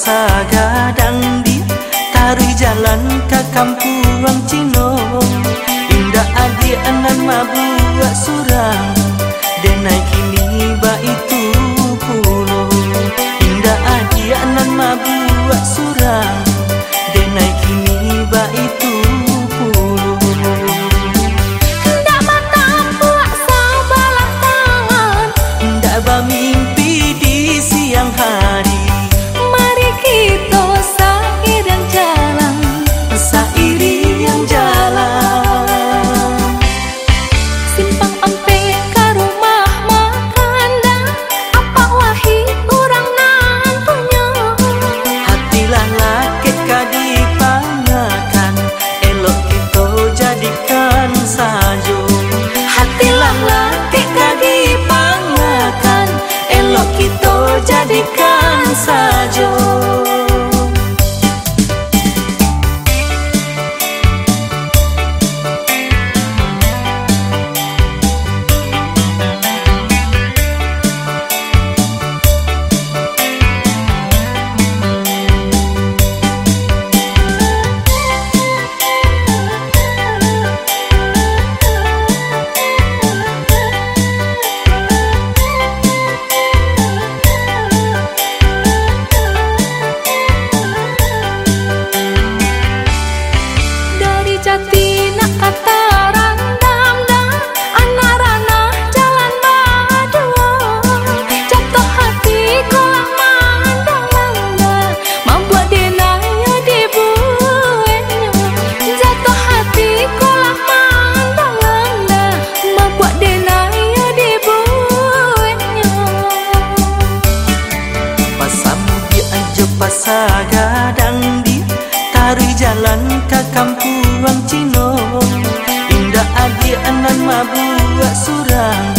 pasagadang di taruh jalan ke kampuang Cino. Indah adi anan mabuat surang denai kini ba itu pulo. Indah adi anan mabuat surang denai kini ba itu pulo. Ndak mata buat sabalah tangan, Ndak ba mimpi di siang hari. mari kita seiring jalan, Seiring jalan simpang ampe ke rumah makan dah, apa wahi urang nan punya. hatilah laki kadipangakan, elok kita jadikan sajo. Hatilah laki kadipangakan, elok kita jadikan sajo. Dari jati nak kata randam dah, anak ranah jalan madua. Jatuh hati kolam mandang dah, membuat denaya dibuatnya. Jatuh hati kolam mandang dah, membuat denaya dibuatnya. Pasamudi aja pasagadang di taruh jalan ke kampuang Cino. Indah adi anan mabuat surang